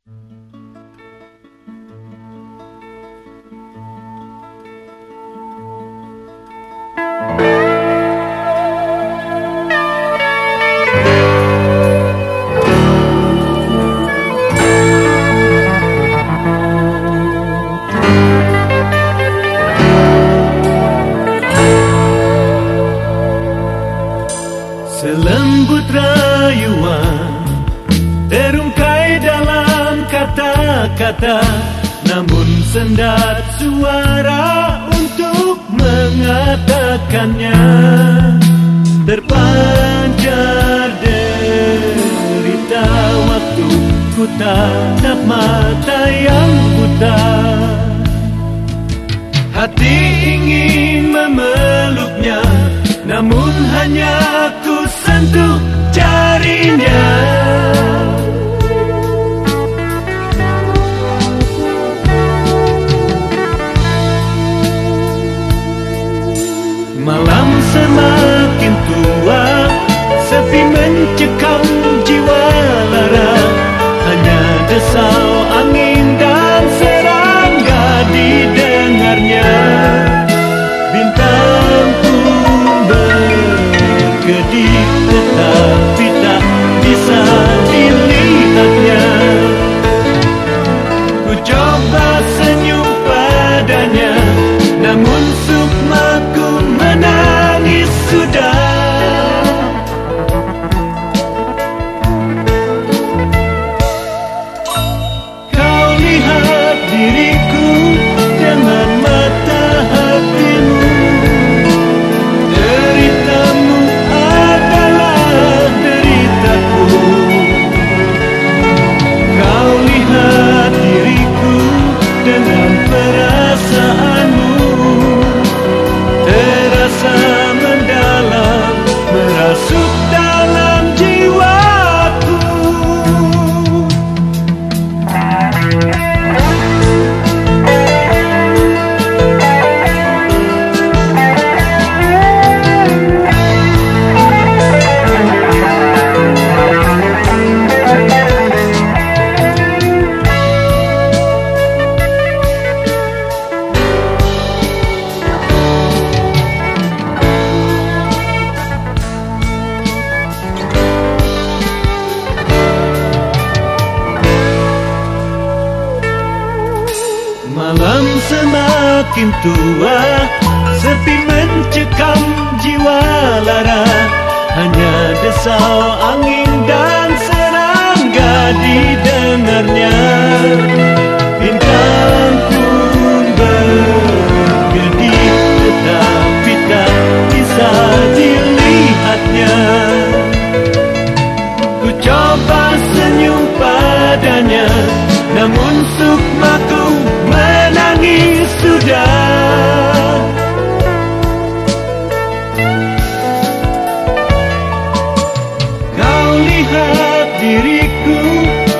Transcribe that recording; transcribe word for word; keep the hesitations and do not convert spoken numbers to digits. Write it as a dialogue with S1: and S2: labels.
S1: Selembut rayuan terungkai dalam kata-kata, namun sendat suara untuk mengatakannya. Terpancar derita waktu, ku tatap mata yang buta. Hati ingin memeluknya, namun hanya ku sentuh jarinya. Malam semakin tua, sepi mencekam jiwa lara. Hanya desau angin dan serangga didengarnya. Bintang pun berkedip, tetapi tak bisa dilihatnya. Ku coba senyum padanya, namun sukmaku menangis sudah. Kau lihat diriku dengan mata hatimu. Deritamu adalah deritaku. Kau lihat diriku dengan perasaanmu. Terasa mendalam, merasuk dalam jiwaku. Malam semakin tua, sepi mencekam jiwa lara. Hanya desau angin dan serangga didengarnya. Bintang pun berkedip, tetapi tak bisa dilihatnya. Ku coba senyum padanya, namun sukmaku menangis sudah. Kau lihat diriku